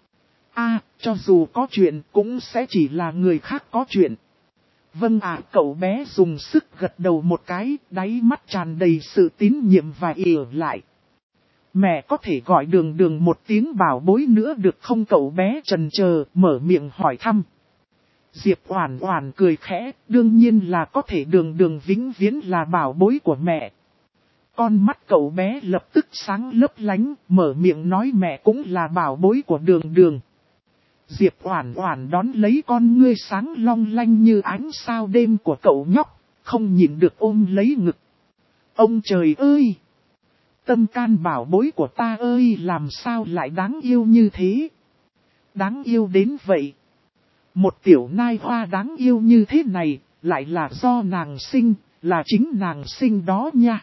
Cho dù có chuyện, cũng sẽ chỉ là người khác có chuyện. Vâng ạ, cậu bé dùng sức gật đầu một cái, đáy mắt tràn đầy sự tín nhiệm và ỉa lại. Mẹ có thể gọi Đường Đường một tiếng bảo bối nữa được không? Cậu bé chần chờ, mở miệng hỏi thăm. Diệp Oản Oản cười khẽ, đương nhiên là có thể, Đường Đường vĩnh viễn là bảo bối của mẹ. Con mắt cậu bé lập tức sáng lấp lánh, mở miệng nói mẹ cũng là bảo bối của Đường Đường. Diệp Oản Oản đón lấy con ngươi sáng long lanh như ánh sao đêm của cậu nhóc, không nhịn được ôm lấy ngực. Ông trời ơi! Tâm can bảo bối của ta ơi, làm sao lại đáng yêu như thế? Đáng yêu đến vậy. Một tiểu nai hoa đáng yêu như thế này, lại là do nàng sinh, là chính nàng sinh đó nha.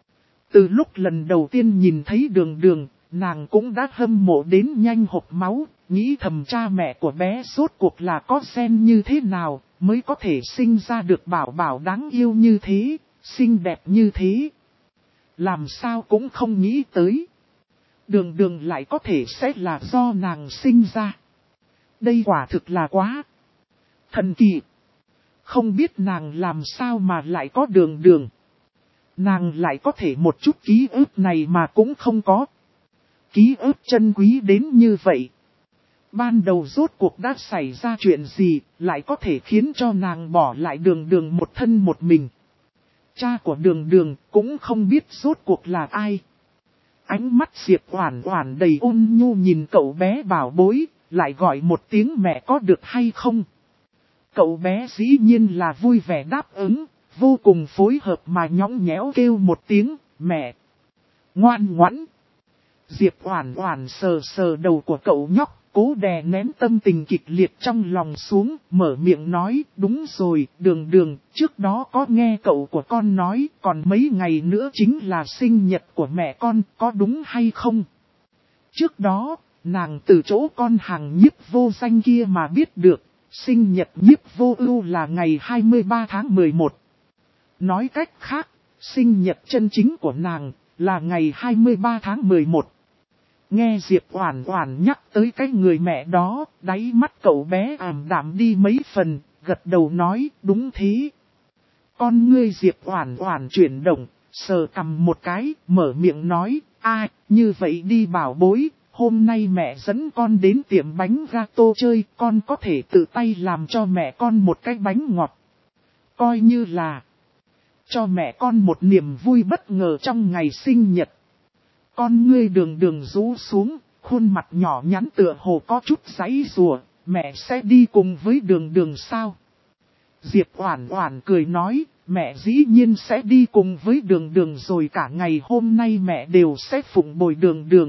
Từ lúc lần đầu tiên nhìn thấy Đường Đường, nàng cũng đã hâm mộ đến nhanh hộc máu, nghĩ thầm cha mẹ của bé rốt cuộc là có gen như thế nào, mới có thể sinh ra được bảo bảo đáng yêu như thế, xinh đẹp như thế. Làm sao cũng không nghĩ tới. Đường Đường lại có thể sẽ là do nàng sinh ra. Đây quả thực là quá thần kỳ. Không biết nàng làm sao mà lại có Đường Đường. Nàng lại có thể một chút ký ức này mà cũng không có. Ký ức chân quý đến như vậy. Ban đầu rốt cuộc đã xảy ra chuyện gì, lại có thể khiến cho nàng bỏ lại Đường Đường một thân một mình. Cha của Đường Đường cũng không biết rốt cuộc là ai. Ánh mắt Diệp Oản Oản đầy ôn nhu nhìn cậu bé bảo bối, lại gọi một tiếng mẹ có được hay không. Cậu bé dĩ nhiên là vui vẻ đáp ứng, vô cùng phối hợp mà nhõng nhẽo kêu một tiếng mẹ. Ngoan ngoãn. Diệp Oản Oản sờ sờ đầu của cậu nhóc, cố đè nén tâm tình kịch liệt trong lòng xuống, mở miệng nói, đúng rồi, Đường Đường, trước đó có nghe cậu của con nói, còn mấy ngày nữa chính là sinh nhật của mẹ con, có đúng hay không? Trước đó, nàng từ chỗ con hàng Nhiếp Vô Danh kia mà biết được, sinh nhật Nhiếp Vô Ưu là ngày 23 tháng 11. Nói cách khác, sinh nhật chân chính của nàng là ngày 23 tháng 11. Nghe Diệp Oản Oản nhắc tới cái người mẹ đó, đáy mắt cậu bé ảm đạm đi mấy phần, gật đầu nói, đúng thế. Con ngươi Diệp Oản Oản chuyển động, sờ cằm một cái, mở miệng nói, như vậy đi bảo bối, hôm nay mẹ dẫn con đến tiệm bánh gato chơi, con có thể tự tay làm cho mẹ con một cái bánh ngọt. Coi như là cho mẹ con một niềm vui bất ngờ trong ngày sinh nhật. Con ngươi Đường Đường rũ xuống, khuôn mặt nhỏ nhắn tựa hồ có chút giãy giụa, mẹ sẽ đi cùng với Đường Đường sao? Diệp Oản Oản cười nói, mẹ dĩ nhiên sẽ đi cùng với Đường Đường rồi, cả ngày hôm nay mẹ đều sẽ phụng bồi Đường Đường.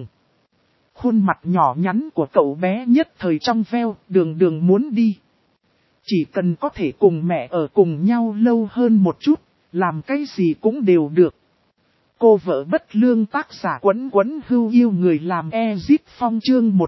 Khuôn mặt nhỏ nhắn của cậu bé nhất thời trong veo, Đường Đường muốn đi. Chỉ cần có thể cùng mẹ ở cùng nhau lâu hơn một chút, làm cái gì cũng đều được. Cô vợ bất lương tác giả Quấn Quấn Hưu yêu người làm Ezip Phong chương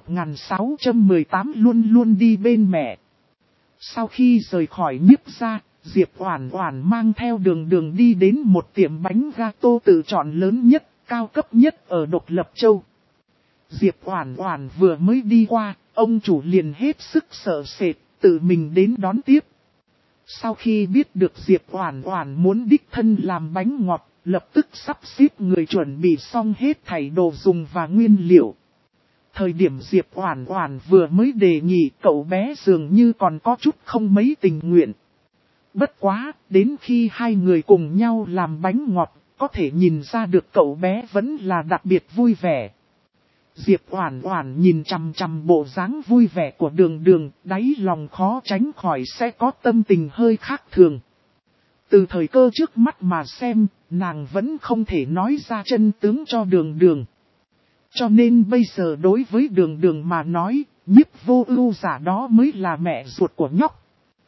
1618 luôn luôn đi bên mẹ. Sau khi rời khỏi Nhiếp gia, Diệp Oản Oản mang theo Đường Đường đi đến một tiệm bánh gato tự chọn lớn nhất, cao cấp nhất ở Độc Lập Châu. Diệp Oản Oản vừa mới đi qua, ông chủ liền hết sức sợ sệt, tự mình đến đón tiếp. Sau khi biết được Diệp Oản Oản muốn đích thân làm bánh ngọt, lập tức sắp xếp người chuẩn bị xong hết thảy đồ dùng và nguyên liệu. Thời điểm Diệp Oản Oản vừa mới đề nghị, cậu bé dường như còn có chút không mấy tình nguyện. Bất quá, đến khi hai người cùng nhau làm bánh ngọt, có thể nhìn ra được cậu bé vẫn là đặc biệt vui vẻ. Diệp Oản Oản nhìn chằm chằm bộ dáng vui vẻ của Đường Đường, đáy lòng khó tránh khỏi sẽ có tâm tình hơi khác thường. Từ thời cơ trước mắt mà xem, nàng vẫn không thể nói ra chân tướng cho Đường Đường. Cho nên bây giờ đối với Đường Đường mà nói, Nhiếp Vô Ưu giả đó mới là mẹ ruột của nhóc.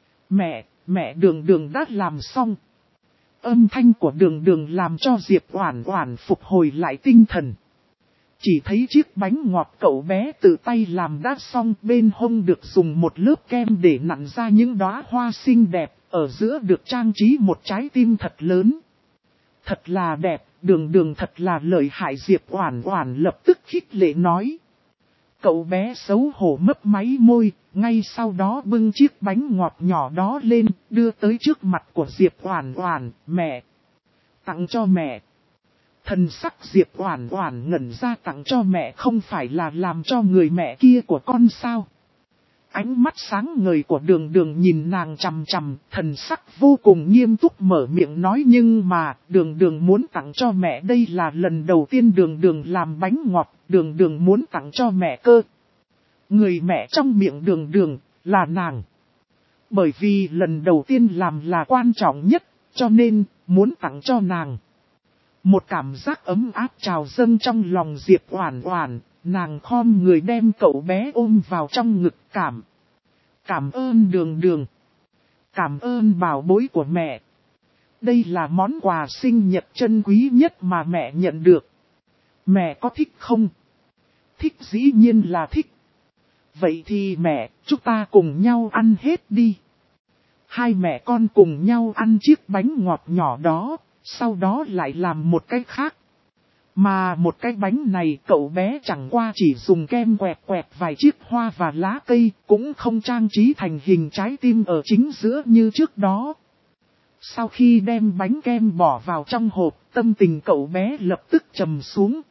Mẹ Đường Đường đã làm xong. Âm thanh của Đường Đường làm cho Diệp Oản Oản phục hồi lại tinh thần. Chỉ thấy chiếc bánh ngọt cậu bé tự tay làm đã xong, bên hông được dùng một lớp kem để nặn ra những đóa hoa xinh đẹp, ở giữa được trang trí một trái tim thật lớn. Thật là đẹp, Đường Đường thật là lợi hại, Diệp Oản Oản lập tức khích lệ nói. Cậu bé xấu hổ mấp máy môi, ngay sau đó bưng chiếc bánh ngọt nhỏ đó lên, đưa tới trước mặt của Diệp Oản Oản. Mẹ! Tặng cho mẹ! Thần sắc Diệp Oản Oản ngẩn ra, tặng cho mẹ không phải là làm cho người mẹ kia của con sao? Ánh mắt sáng ngời của Đường Đường nhìn nàng chằm chằm, thần sắc vô cùng nghiêm túc mở miệng nói, nhưng mà Đường Đường muốn tặng cho mẹ, đây là lần đầu tiên Đường Đường làm bánh ngọt, Đường Đường muốn tặng cho mẹ cơ. Người mẹ trong miệng Đường Đường là nàng. Bởi vì lần đầu tiên làm là quan trọng nhất, cho nên muốn tặng cho nàng. Một cảm giác ấm áp trào dâng trong lòng Diệp Oản Oản, nàng khom người đem cậu bé ôm vào trong ngực. Cảm ơn Đường Đường. Cảm ơn bảo bối của mẹ. Đây là món quà sinh nhật chân quý nhất mà mẹ nhận được. Mẹ có thích không? Thích, dĩ nhiên là thích. Vậy thì mẹ, chúng ta cùng nhau ăn hết đi. Hai mẹ con cùng nhau ăn chiếc bánh ngọt nhỏ đó, sau đó lại làm một cái khác. Mà một cái bánh này cậu bé chẳng qua chỉ dùng kem quẹt quẹt vài chiếc hoa và lá cây, cũng không trang trí thành hình trái tim ở chính giữa như trước đó. Sau khi đem bánh kem bỏ vào trong hộp, tâm tình cậu bé lập tức trầm xuống.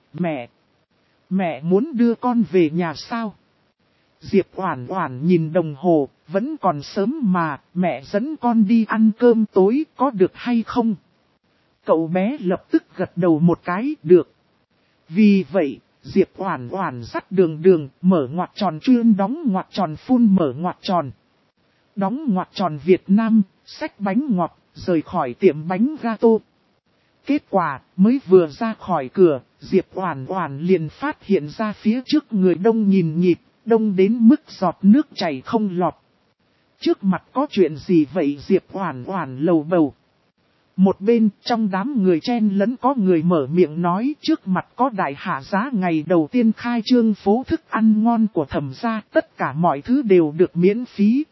Mẹ muốn đưa con về nhà sao? Diệp Oản Oản nhìn đồng hồ, vẫn còn sớm mà, mẹ dẫn con đi ăn cơm tối có được hay không? Cậu bé lập tức gật đầu một cái, được. Vì vậy, Diệp Oản Oản dắt Đường Đường, mở ngoặc tròn chuyên đóng ngoặc tròn phun mở ngoặc tròn. Đóng ngoặc tròn Việt Nam, xách bánh ngọt, rời khỏi tiệm bánh gato. Kết quả, mới vừa ra khỏi cửa, Diệp Oản Oản liền phát hiện ra phía trước người đông nghìn nghịt, đông đến mức giọt nước chảy không lọt. Trước mặt có chuyện gì vậy, Diệp Oản Oản lầu bầu. Một bên trong đám người chen lẫn có người mở miệng nói, trước mặt có đại hạ giá ngày đầu tiên khai trương phố thức ăn ngon của Thẩm gia, tất cả mọi thứ đều được miễn phí.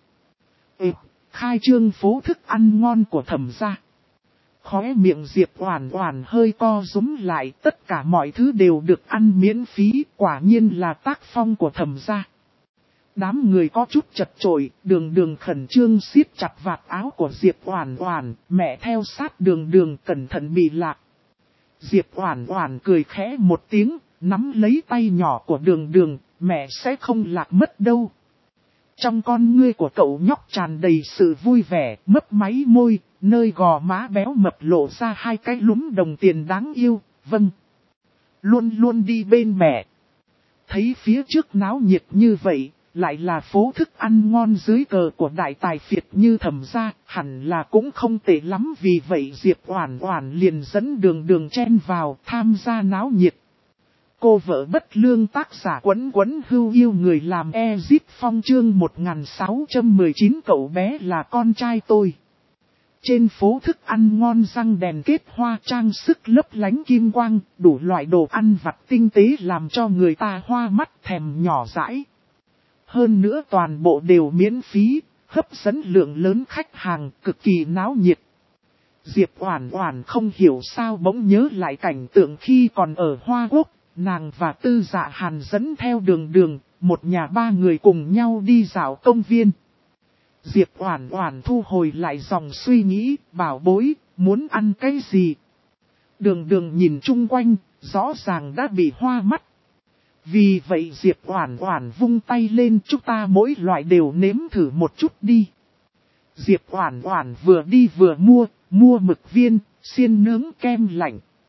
Khai trương phố thức ăn ngon của Thẩm gia. Khóe miệng Diệp Oản Oản hơi co rúm lại, tất cả mọi thứ đều được ăn miễn phí, quả nhiên là tác phong của Thẩm gia. Đám người có chút chật chội, Đường Đường khẩn trương siết chặt vạt áo của Diệp Oản Oản, mẹ theo sát Đường Đường cẩn thận bị lạc. Diệp Oản Oản cười khẽ một tiếng, nắm lấy tay nhỏ của Đường Đường, mẹ sẽ không lạc mất đâu. Trong con ngươi của cậu nhóc tràn đầy sự vui vẻ, mấp máy môi, nơi gò má béo mập lộ ra hai cái lúm đồng tiền đáng yêu, vâng. Luôn luôn đi bên mẹ. Thấy phía trước náo nhiệt như vậy, lại là phố thức ăn ngon dưới cờ của đại tài phiệt như Thẩm gia, hẳn là cũng không tệ lắm, vì vậy Diệp Oản Oản liền dẫn Đường Đường chen vào tham gia náo nhiệt. Cô vợ bất lương tác giả Quấn Quấn Hưu yêu người làm Ezip Phong chương 1619 cậu bé là con trai tôi. Trên phố thức ăn ngon răng đèn kết hoa trang sức lấp lánh kim quang, đủ loại đồ ăn vặt tinh tế làm cho người ta hoa mắt thèm nhỏ dãi. Hơn nữa toàn bộ đều miễn phí, hấp dẫn lượng lớn khách hàng, cực kỳ náo nhiệt. Diệp Oản Oản không hiểu sao bỗng nhớ lại cảnh tượng khi còn ở Hoa Quốc, nàng và Tư Dạ Hàn dẫn theo Đường Đường, một nhà ba người cùng nhau đi dạo công viên. Diệp Oản Oản thu hồi lại dòng suy nghĩ, bảo bối, muốn ăn cái gì? Đường Đường nhìn chung quanh, rõ ràng đã bị hoa mắt. Vì vậy Diệp Oản Oản vung tay lên, chúng ta mỗi loại đều nếm thử một chút đi. Diệp Oản Oản vừa đi vừa mua mực viên, xiên nướng kem lạnh.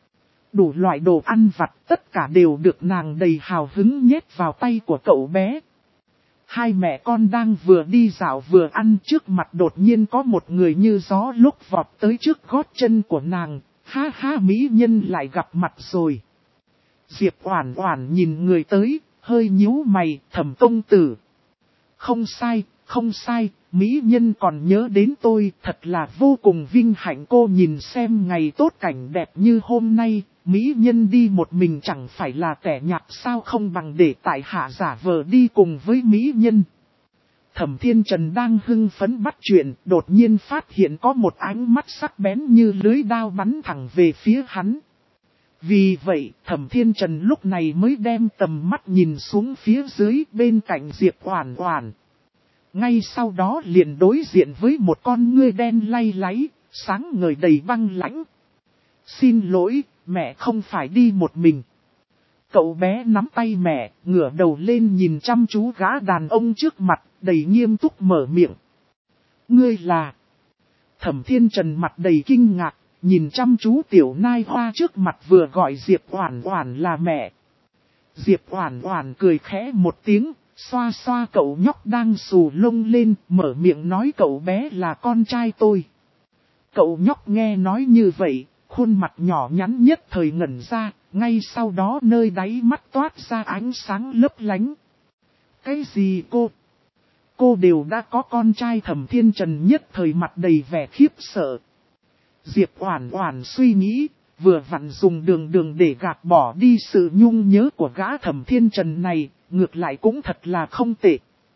Đủ loại đồ ăn vặt tất cả đều được nàng đầy hào hứng nhét vào tay của cậu bé. Hai mẹ con đang vừa đi dạo vừa ăn, trước mặt đột nhiên có một người như gió lúc vọt tới trước gót chân của nàng. Ha ha, mỹ nhân lại gặp mặt rồi. Diệp Oản Oản nhìn người tới, hơi nhíu mày, Thẩm công tử. Không sai, không sai, mỹ nhân còn nhớ đến tôi, thật là vô cùng vinh hạnh. Cô nhìn xem ngày tốt cảnh đẹp như hôm nay, mỹ nhân đi một mình chẳng phải là tẻ nhạt sao, không bằng để tại hạ giả vờ đi cùng với mỹ nhân. Thẩm Thiên Trần đang hưng phấn bắt chuyện, đột nhiên phát hiện có một ánh mắt sắc bén như lưới đao bắn thẳng về phía hắn. Vì vậy, Thẩm Thiên Trần lúc này mới đem tầm mắt nhìn xuống phía dưới bên cạnh Diệp Oản Oản. Ngay sau đó liền đối diện với một con ngươi đen lay láy, sáng ngời đầy băng lãnh. Xin lỗi, mẹ không phải đi một mình. Cậu bé nắm tay mẹ, ngửa đầu lên nhìn chăm chú gã đàn ông trước mặt, đầy nghiêm túc mở miệng. Ngươi là... Thẩm Thiên Trần mặt đầy kinh ngạc, nhìn chăm chú tiểu nai hoa trước mặt vừa gọi Diệp Oản Oản là mẹ. Diệp Oản Oản cười khẽ một tiếng, xoa xoa cậu nhóc đang xù lông lên, mở miệng nói cậu bé là con trai tôi. Cậu nhóc nghe nói như vậy, khuôn mặt nhỏ nhắn nhất thời ngẩn ra, ngay sau đó nơi đáy mắt toát ra ánh sáng lấp lánh. Cái gì cô? Cô đều đã có con trai? Thẩm Thiên Trần nhất thời mặt đầy vẻ khiếp sợ. Diệp Oản Oản suy nghĩ, vừa vặn dùng đường để gạt bỏ đi sự nhung nhớ của gã Thẩm Thiên Trần này, ngược lại cũng thật là không tệ.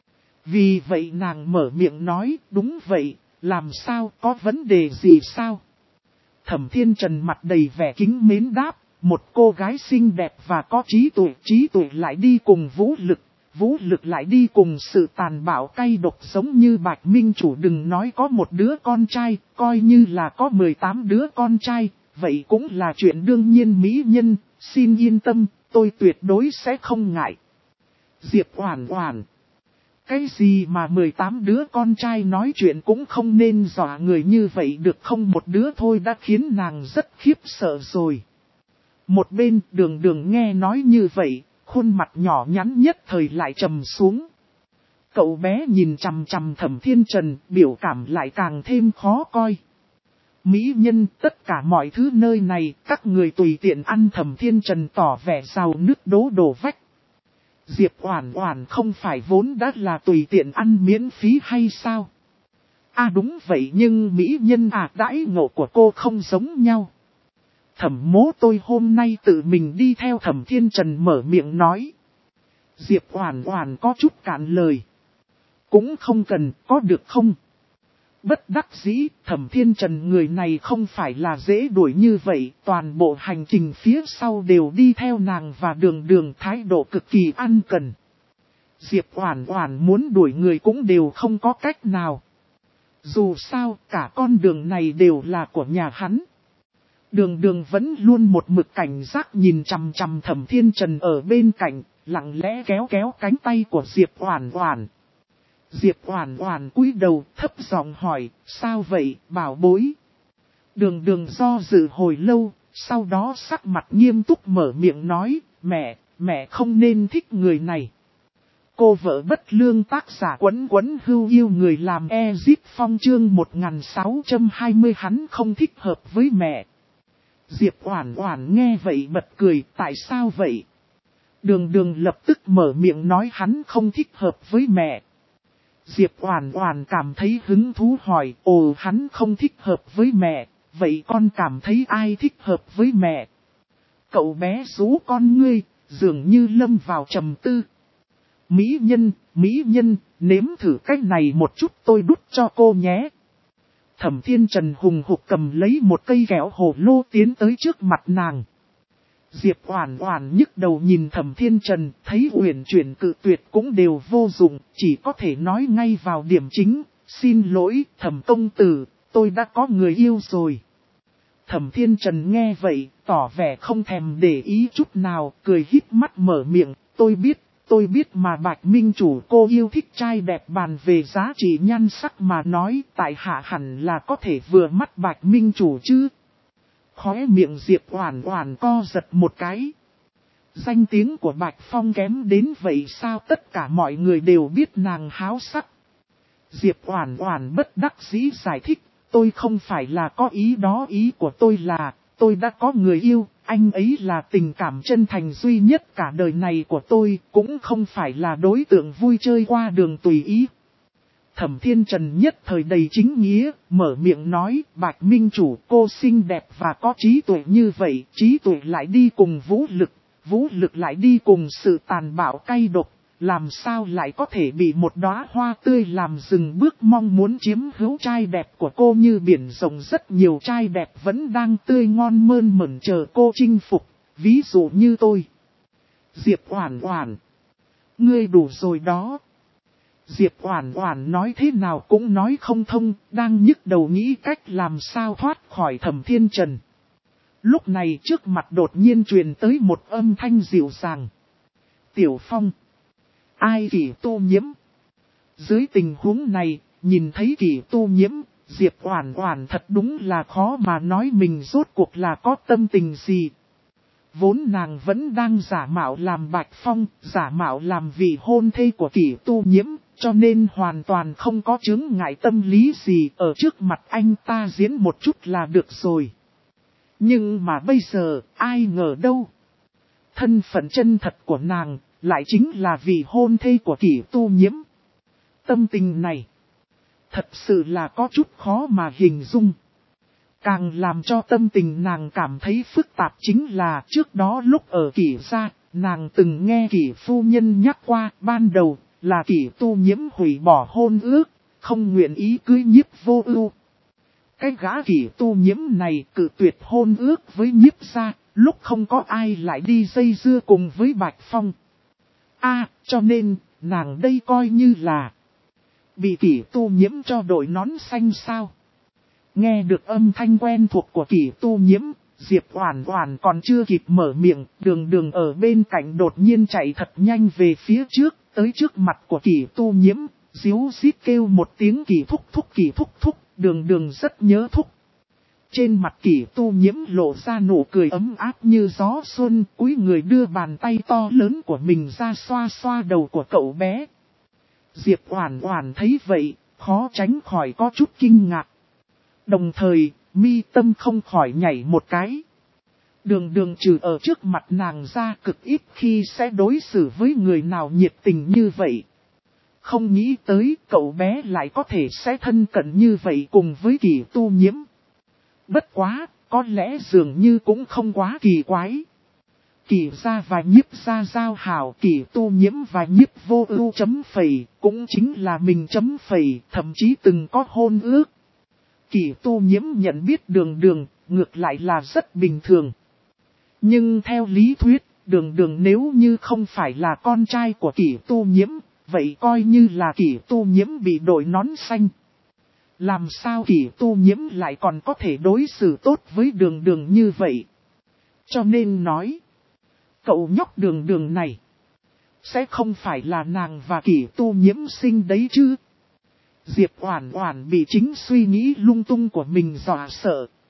Vì vậy nàng mở miệng nói, đúng vậy, làm sao, có vấn đề gì sao? Thẩm Thiên Trần mặt đầy vẻ kính mến đáp, một cô gái xinh đẹp và có trí tuệ lại đi cùng vũ lực lại đi cùng sự tàn bạo cay độc giống như Bạch Minh Chủ, đừng nói có một đứa con trai, coi như là có 18 đứa con trai, vậy cũng là chuyện đương nhiên. Mỹ nhân, xin yên tâm, tôi tuyệt đối sẽ không ngại. Diệp Oản Oản. Cái gì mà 18 đứa con trai, nói chuyện cũng không nên dọa người như vậy được không, một đứa thôi đã khiến nàng rất khiếp sợ rồi. Một bên đường nghe nói như vậy, khuôn mặt nhỏ nhắn nhất thời lại trầm xuống. Cậu bé nhìn chằm chằm Thẩm Thiên Trần, biểu cảm lại càng thêm khó coi. Mỹ nhân, tất cả mọi thứ nơi này, các người tùy tiện ăn. Thẩm Thiên Trần tỏ vẻ giàu nước đổ vách. Diệp Oản Oản không phải vốn đã là tùy tiện ăn miễn phí hay sao? À đúng vậy, nhưng mỹ nhân đãi ngộ của cô không giống nhau. Thẩm mỗ tôi hôm nay tự mình đi theo. Thẩm Thiên Trần mở miệng nói. Diệp Oản Oản có chút cạn lời. Cũng không cần, có được không? Bất đắc dĩ, Thẩm Thiên Trần người này không phải là dễ đuổi như vậy, toàn bộ hành trình phía sau đều đi theo nàng và đường thái độ cực kỳ ân cần. Diệp Oản Oản muốn đuổi người cũng đều không có cách nào. Dù sao, cả con đường này đều là của nhà hắn. Đường vẫn luôn một mực cảnh giác nhìn chằm chằm Thẩm Thiên Trần ở bên cạnh, lặng lẽ kéo cánh tay của Diệp Oản Oản. Diệp Oản Oản cúi đầu thấp giọng hỏi, sao vậy, bảo bối? Đường do dự hồi lâu, sau đó sắc mặt nghiêm túc mở miệng nói, mẹ không nên thích người này. Cô vợ bất lương, tác giả Quấn Hưu yêu người làm Ezit Phong, chương 1620, hắn không thích hợp với mẹ. Diệp Oản Oản nghe vậy bật cười, tại sao vậy? Đường lập tức mở miệng nói hắn không thích hợp với mẹ. Diệp Oản Oản cảm thấy hứng thú hỏi, ồ, hắn không thích hợp với mẹ, vậy con cảm thấy ai thích hợp với mẹ? Cậu bé rú con ngươi, dường như lâm vào trầm tư. Mỹ nhân, nếm thử cách này một chút, tôi đút cho cô nhé. Thẩm Thiên Trần hùng hục cầm lấy một cây kẹo hồ lô tiến tới trước mặt nàng. Diệp Oản Oản nhức đầu nhìn Thẩm Thiên Trần, thấy uyển chuyển cự tuyệt cũng đều vô dụng, chỉ có thể nói ngay vào điểm chính, xin lỗi, Thẩm công tử, tôi đã có người yêu rồi. Thẩm Thiên Trần nghe vậy, tỏ vẻ không thèm để ý chút nào, cười híp mắt mở miệng, tôi biết mà Bạch Minh Chủ cô yêu thích trai đẹp, bàn về giá trị nhan sắc mà nói, tại hạ hẳn là có thể vừa mắt Bạch Minh Chủ chứ. Khóe miệng Diệp Oản Oản co giật một cái. Danh tiếng của Bạch Phong kém đến vậy sao, tất cả mọi người đều biết nàng háo sắc. Diệp Oản Oản bất đắc dĩ giải thích, tôi không phải là có ý đó, ý của tôi là, tôi đã có người yêu, anh ấy là tình cảm chân thành duy nhất cả đời này của tôi, cũng không phải là đối tượng vui chơi qua đường tùy ý. Thẩm Thiên Trần nhất thời đầy chính nghĩa, mở miệng nói, Bạch Minh Chủ, cô xinh đẹp và có trí tuệ như vậy, trí tuệ lại đi cùng vũ lực lại đi cùng sự tàn bạo cay độc, làm sao lại có thể bị một đóa hoa tươi làm dừng bước mong muốn chiếm hữu trai đẹp của cô, như biển rộng rất nhiều trai đẹp vẫn đang tươi ngon mơn mởn chờ cô chinh phục, ví dụ như tôi. Diệp Oản Oản, ngươi đủ rồi đó. Diệp Oản Oản nói thế nào cũng nói không thông, đang nhức đầu nghĩ cách làm sao thoát khỏi Thẩm Thiên Trần. Lúc này trước mặt đột nhiên truyền tới một âm thanh dịu dàng. Tiểu Phong. Ai? Kỷ Tu Nhiễm. Dưới tình huống này, nhìn thấy Kỷ Tu Nhiễm, Diệp Oản Oản thật đúng là khó mà nói mình rốt cuộc là có tâm tình gì. Vốn nàng vẫn đang giả mạo làm Bạch Phong, giả mạo làm vị hôn thê của Kỷ Tu Nhiễm, cho nên hoàn toàn không có chướng ngại tâm lý gì, ở trước mặt anh ta diễn một chút là được rồi. Nhưng mà bây giờ, ai ngờ đâu. Thân phận chân thật của nàng, lại chính là vị hôn thê của Kỷ Tu Nhiễm. Tâm tình này, thật sự là có chút khó mà hình dung. Càng làm cho tâm tình nàng cảm thấy phức tạp chính là trước đó lúc ở Kỷ gia, nàng từng nghe Kỷ phu nhân nhắc qua, ban đầu là Kỷ Tu Nhiễm hủy bỏ hôn ước, không nguyện ý cưới Nhiếp Vô Ưu. Cái gã Kỷ Tu Nhiễm này cự tuyệt hôn ước với Nhiếp gia, lúc không có ai lại đi dây dưa cùng với Bạch Phong. Cho nên, nàng đây coi như là bị Kỷ Tu Nhiễm cho đội nón xanh sao. Nghe được âm thanh quen thuộc của Kỷ Tu Nhiễm, Diệp Oản Oản còn chưa kịp mở miệng, Đường Đường ở bên cạnh đột nhiên chạy thật nhanh về phía trước, tới trước mặt của Kỷ Tu Nhiễm, ríu rít kêu một tiếng Kỷ thúc thúc, Kỷ thúc thúc, Đường Đường rất nhớ thúc. Trên mặt Kỷ Tu Nhiễm lộ ra nụ cười ấm áp như gió xuân, cúi người đưa bàn tay to lớn của mình ra xoa xoa đầu của cậu bé. Diệp Oản Oản thấy vậy, khó tránh khỏi có chút kinh ngạc. Đồng thời, mi tâm không khỏi nhảy một cái. Đường Đường trừ ở trước mặt nàng ra cực ít khi sẽ đối xử với người nào nhiệt tình như vậy. Không nghĩ tới cậu bé lại có thể sẽ thân cận như vậy cùng với Kỷ Tu Nhiễm. Bất quá, có lẽ dường như cũng không quá kỳ quái. Kỷ gia và Nhiếp gia giao hảo, Kỷ Tu Nhiễm và Nhiếp Vô Ưu chấm phẩy, cũng chính là mình chấm phẩy, thậm chí từng có hôn ước. Kỷ Tu Nhiễm nhận biết Đường Đường, ngược lại là rất bình thường. Nhưng theo lý thuyết, Đường Đường nếu như không phải là con trai của Kỷ Tu Nhiễm, vậy coi như là Kỷ Tu Nhiễm bị đội nón xanh. Làm sao Kỷ Tu Nhiễm lại còn có thể đối xử tốt với Đường Đường như vậy? Cho nên nói, cậu nhóc Đường Đường này, sẽ không phải là nàng và Kỷ Tu Nhiễm sinh đấy chứ? Diệp Oản Oản bị chính suy nghĩ lung tung của mình dọa sợ.